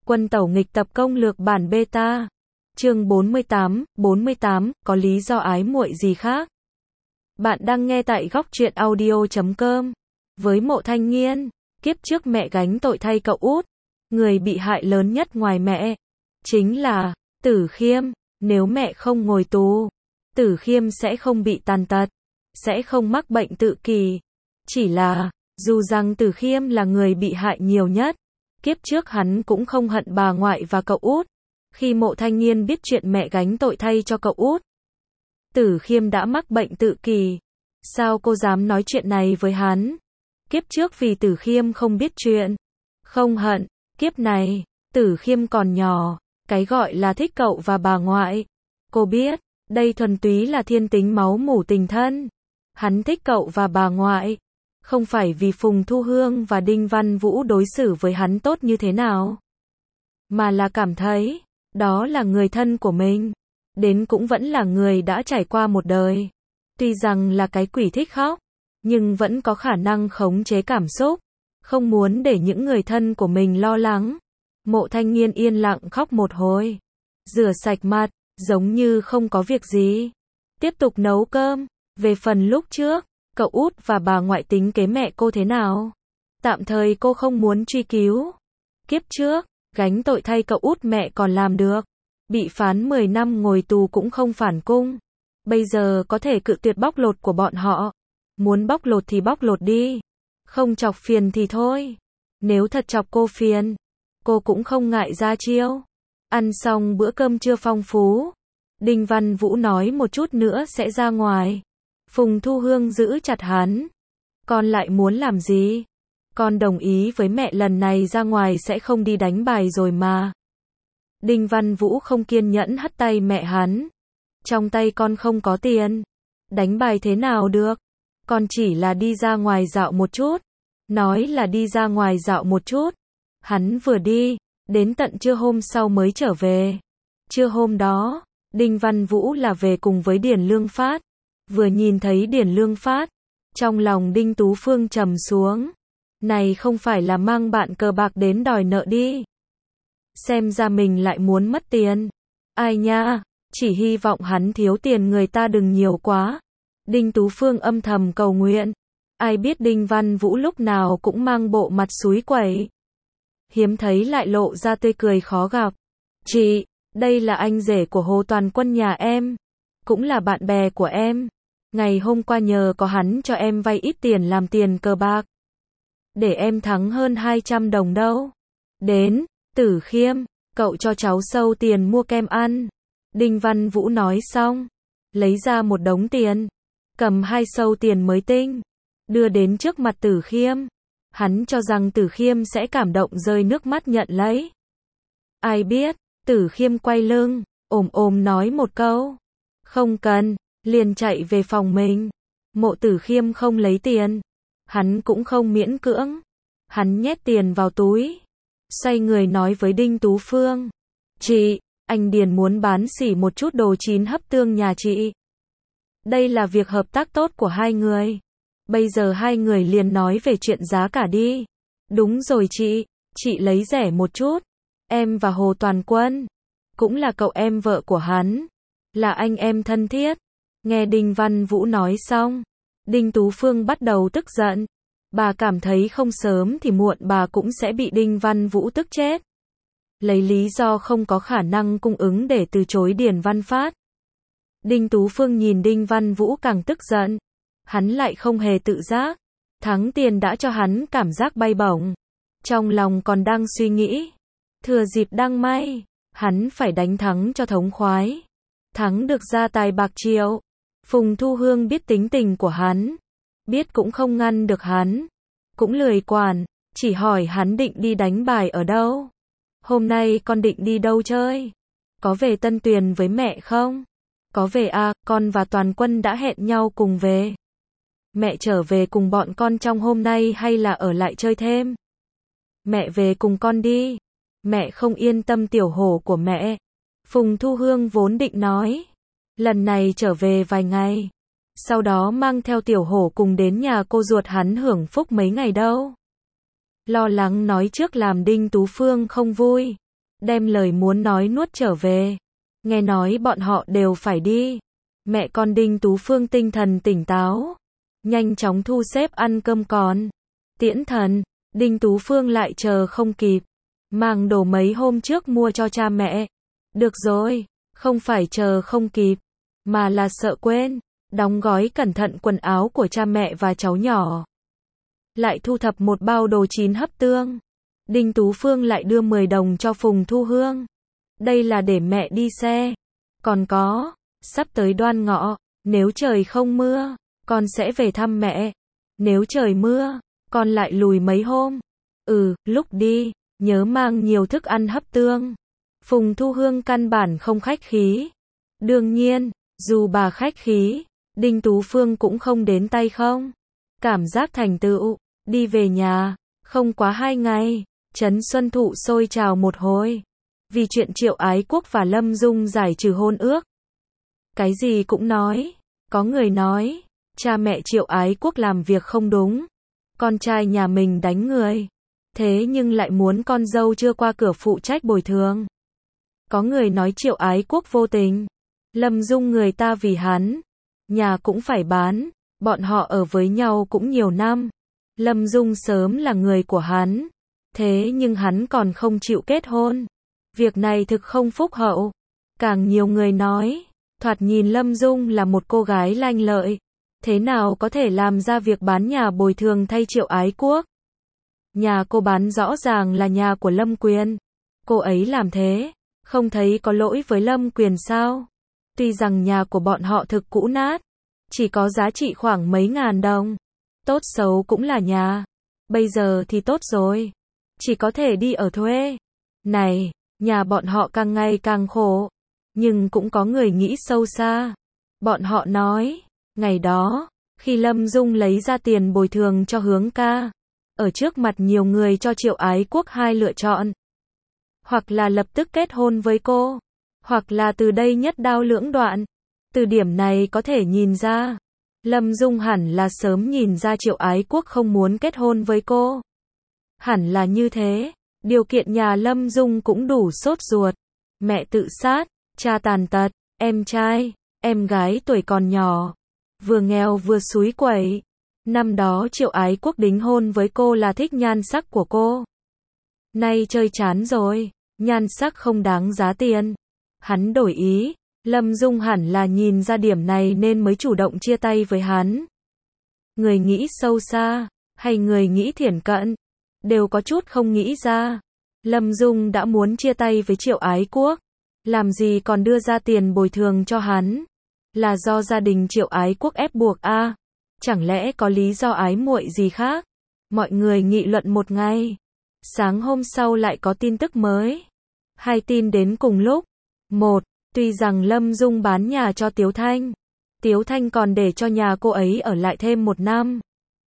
Quân tẩu nghịch tập công lược bản beta. Chương 48, có lý do ái muội gì khác? Bạn đang nghe tại góc truyện audio.com. Với Mộ Thanh Nghiên, kiếp trước mẹ gánh tội thay cậu út. Người bị hại lớn nhất ngoài mẹ chính là Tử Khiêm. Nếu mẹ không ngồi tù, Tử Khiêm sẽ không bị tàn tật, sẽ không mắc bệnh tự kỷ. Chỉ là, dù rằng Tử Khiêm là người bị hại nhiều nhất, kiếp trước hắn cũng không hận bà ngoại và cậu út. Khi Mộ Thanh Nghiên biết chuyện mẹ gánh tội thay cho cậu út, Tử Khiêm đã mắc bệnh tự kỷ, sao cô dám nói chuyện này với hắn? Kiếp trước vì Tử Khiêm không biết chuyện, không hận. Kiếp này, Tử Khiêm còn nhỏ, cái gọi là thích cậu và bà ngoại. Cô biết, đây thuần túy là thiên tính máu mủ tình thân. Hắn thích cậu và bà ngoại, không phải vì Phùng Thu Hương và Đinh Văn Vũ đối xử với hắn tốt như thế nào, mà là cảm thấy, đó là người thân của mình, đến cũng vẫn là người đã trải qua một đời. Tuy rằng là cái quỷ thích khóc, nhưng vẫn có khả năng khống chế cảm xúc, không muốn để những người thân của mình lo lắng. Mộ Thanh Nghiên yên lặng khóc một hồi, rửa sạch mặt, giống như không có việc gì, tiếp tục nấu cơm. Về phần lúc trước, cậu út và bà ngoại tính kế mẹ cô thế nào, tạm thời cô không muốn truy cứu. Kiếp trước, gánh tội thay cậu út mẹ còn làm được, bị phán 10 năm ngồi tù cũng không phản cung. Bây giờ có thể cự tuyệt bóc lột của bọn họ, muốn bóc lột thì bóc lột đi, không chọc phiền thì thôi. Nếu thật chọc cô phiền, cô cũng không ngại ra chiêu. Ăn xong bữa cơm trưa phong phú, Đinh Văn Vũ nói một chút nữa sẽ ra ngoài. Phùng Thu Hương giữ chặt hắn. Con lại muốn làm gì? Con đồng ý với mẹ lần này ra ngoài sẽ không đi đánh bài rồi mà. Đinh Văn Vũ không kiên nhẫn hất tay mẹ hắn. Trong tay con không có tiền, đánh bài thế nào được? Con chỉ là đi ra ngoài dạo một chút. Nói là đi ra ngoài dạo một chút. Hắn vừa đi, đến tận trưa hôm sau mới trở về. Trưa hôm đó, Đinh Văn Vũ là về cùng với Điền Lương Phát. Vừa nhìn thấy Điền Lương Phát, trong lòng Đinh Tú Phương trầm xuống. Này không phải là mang bạn cờ bạc đến đòi nợ đi. Xem ra mình lại muốn mất tiền. Ai nha, chỉ hy vọng hắn thiếu tiền người ta đừng nhiều quá. Đinh Tú Phương âm thầm cầu nguyện. Ai biết Đinh Văn Vũ lúc nào cũng mang bộ mặt xúi quẩy, hiếm thấy lại lộ ra tươi cười khó gặp. Chị, đây là anh rể của Hồ Toàn Quân nhà em, cũng là bạn bè của em. Ngày hôm qua nhờ có hắn cho em vay ít tiền làm tiền cờ bạc, để em thắng hơn 200 đồng đâu. Đến, Tử Khiêm, cậu cho cháu sâu tiền mua kem ăn. Đinh Văn Vũ nói xong, lấy ra một đống tiền, cầm 2 sâu tiền mới tinh, đưa đến trước mặt Tử Khiêm. Hắn cho rằng Tử Khiêm sẽ cảm động rơi nước mắt nhận lấy. Ai biết, Tử Khiêm quay lưng, ồm nói một câu, không cần, liền chạy về phòng mình. Mộ Tử Khiêm không lấy tiền, hắn cũng không miễn cưỡng. Hắn nhét tiền vào túi, xoay người nói với Đinh Tú Phương. Chị, anh Điền muốn bán xỉ một chút đồ chín hấp tương nhà chị. Đây là việc hợp tác tốt của hai người. Bây giờ hai người liền nói về chuyện giá cả đi. Đúng rồi chị lấy rẻ một chút. Em và Hồ Toàn Quân, cũng là cậu em vợ của hắn, là anh em thân thiết. Nghe Đinh Văn Vũ nói xong, Đinh Tú Phương bắt đầu tức giận. Bà cảm thấy không sớm thì muộn bà cũng sẽ bị Đinh Văn Vũ tức chết. Lấy lý do không có khả năng cung ứng để từ chối Điền Văn Phát. Đinh Tú Phương nhìn Đinh Văn Vũ càng tức giận. Hắn lại không hề tự giác. Thắng tiền đã cho hắn cảm giác bay bổng. Trong lòng còn đang suy nghĩ. Thừa dịp đăng may, hắn phải đánh thắng cho thống khoái. Thắng được ra tài bạc triệu. Phùng Thu Hương biết tính tình của hắn, biết cũng không ngăn được hắn, cũng lười quản, chỉ hỏi hắn định đi đánh bài ở đâu. Hôm nay con định đi đâu chơi? Có về Tân Tuyền với mẹ không? Có về à, con và Toàn Quân đã hẹn nhau cùng về. Mẹ trở về cùng bọn con trong hôm nay hay là ở lại chơi thêm? Mẹ về cùng con đi. Mẹ không yên tâm tiểu hổ của mẹ. Phùng Thu Hương vốn định nói, lần này trở về vài ngày, sau đó mang theo tiểu hổ cùng đến nhà cô ruột hắn hưởng phúc mấy ngày đâu. Lo lắng nói trước làm Đinh Tú Phương không vui. đem lời muốn nói nuốt trở về. Nghe nói bọn họ đều phải đi. Mẹ con Đinh Tú Phương tinh thần tỉnh táo, nhanh chóng thu xếp ăn cơm còn. Tiễn thần, Đinh Tú Phương lại chờ không kịp, mang đồ mấy hôm trước mua cho cha mẹ. Được rồi, không phải chờ không kịp, mà là sợ quên, đóng gói cẩn thận quần áo của cha mẹ và cháu nhỏ. Lại thu thập một bao đồ chín hấp tương. Đinh Tú Phương lại đưa 10 đồng cho Phùng Thu Hương. Đây là để mẹ đi xe. Còn có, sắp tới Đoan Ngọ, nếu trời không mưa, con sẽ về thăm mẹ. Nếu trời mưa, con lại lùi mấy hôm. Lúc đi, nhớ mang nhiều thức ăn hấp tương. Phùng Thu Hương căn bản không khách khí. Đương nhiên, dù bà khách khí, Đinh Tú Phương cũng không đến tay không. Cảm giác thành tựu, đi về nhà, không quá 2 ngày, Trấn Xuân Thụ sôi trào một hồi. Vì chuyện Triệu Ái Quốc và Lâm Dung giải trừ hôn ước. Cái gì cũng nói. Có người nói, cha mẹ Triệu Ái Quốc làm việc không đúng. Con trai nhà mình đánh người. Thế nhưng lại muốn con dâu chưa qua cửa phụ trách bồi thường. Có người nói Triệu Ái Quốc vô tình. Lâm Dung người ta vì hắn. Nhà cũng phải bán. Bọn họ ở với nhau cũng nhiều năm. Lâm Dung sớm là người của hắn. Thế nhưng hắn còn không chịu kết hôn. Việc này thực không phúc hậu. Càng nhiều người nói, thoạt nhìn Lâm Dung là một cô gái lanh lợi. Thế nào có thể làm ra việc bán nhà bồi thường thay Triệu Ái Quốc? Nhà cô bán rõ ràng là nhà của Lâm Quyền. Cô ấy làm thế, không thấy có lỗi với Lâm Quyền sao? Tuy rằng nhà của bọn họ thực cũ nát, chỉ có giá trị khoảng mấy ngàn đồng. Tốt xấu cũng là nhà. Bây giờ thì tốt rồi. Chỉ có thể đi ở thuê. Này, nhà bọn họ càng ngày càng khổ. Nhưng cũng có người nghĩ sâu xa. Bọn họ nói, ngày đó, khi Lâm Dung lấy ra tiền bồi thường cho Hướng ca, ở trước mặt nhiều người cho Triệu Ái Quốc 2 lựa chọn. Hoặc là lập tức kết hôn với cô, hoặc là từ đây nhất đao lưỡng đoạn. Từ điểm này có thể nhìn ra, Lâm Dung hẳn là sớm nhìn ra Triệu Ái Quốc không muốn kết hôn với cô. Hẳn là như thế, điều kiện nhà Lâm Dung cũng đủ sốt ruột. Mẹ tự sát, cha tàn tật, em trai, em gái tuổi còn nhỏ, vừa nghèo vừa xúi quẩy. Năm đó Triệu Ái Quốc đính hôn với cô là thích nhan sắc của cô. Nay chơi chán rồi, nhan sắc không đáng giá tiền. Hắn đổi ý, Lâm Dung hẳn là nhìn ra điểm này nên mới chủ động chia tay với hắn. Người nghĩ sâu xa, hay người nghĩ thiển cận, đều có chút không nghĩ ra. Lâm Dung đã muốn chia tay với Triệu Ái Quốc, làm gì còn đưa ra tiền bồi thường cho hắn? Là do gia đình Triệu Ái Quốc ép buộc à? Chẳng lẽ có lý do ái muội gì khác? Mọi người nghị luận một ngày. Sáng hôm sau lại có tin tức mới. 2 tin đến cùng lúc. 1. Tuy rằng Lâm Dung bán nhà cho Tiếu Thanh còn để cho nhà cô ấy ở lại thêm 1 năm.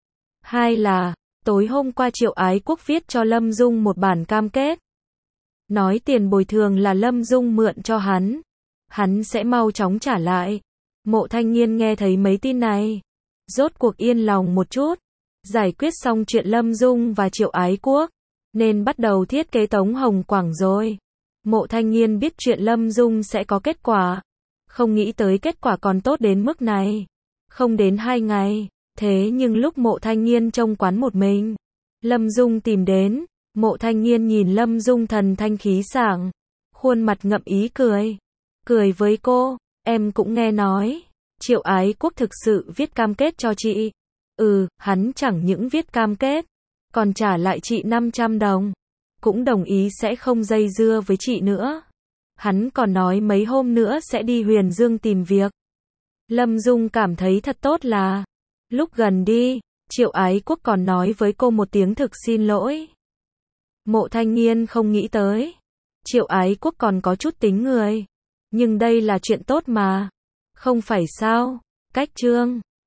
2 là, tối hôm qua Triệu Ái Quốc viết cho Lâm Dung một bản cam kết. Nói tiền bồi thường là Lâm Dung mượn cho hắn sẽ mau chóng trả lại. Mộ Thanh Nghiên nghe thấy mấy tin này, rốt cuộc yên lòng một chút. Giải quyết xong chuyện Lâm Dung và Triệu Ái Quốc, nên bắt đầu thiết kế Tống Hồng Quảng rồi. Mộ Thanh Nghiên biết chuyện Lâm Dung sẽ có kết quả, không nghĩ tới kết quả còn tốt đến mức này. Không đến 2 ngày, thế nhưng lúc Mộ Thanh Nghiên trong quán một mình, Lâm Dung tìm đến. Mộ Thanh Nghiên nhìn Lâm Dung thần thanh khí sảng, khuôn mặt ngậm ý cười. Cười với cô, em cũng nghe nói, Triệu Ái Quốc thực sự viết cam kết cho chị. Hắn chẳng những viết cam kết, còn trả lại chị 500 đồng. Cũng đồng ý sẽ không dây dưa với chị nữa. Hắn còn nói mấy hôm nữa sẽ đi Huyền Dương tìm việc. Lâm Dung cảm thấy thật tốt là, lúc gần đi, Triệu Ái Quốc còn nói với cô một tiếng thực xin lỗi. Mộ Thanh Nghiên không nghĩ tới, Triệu Ái Quốc còn có chút tính người. Nhưng đây là chuyện tốt mà. Không phải sao? Cách chương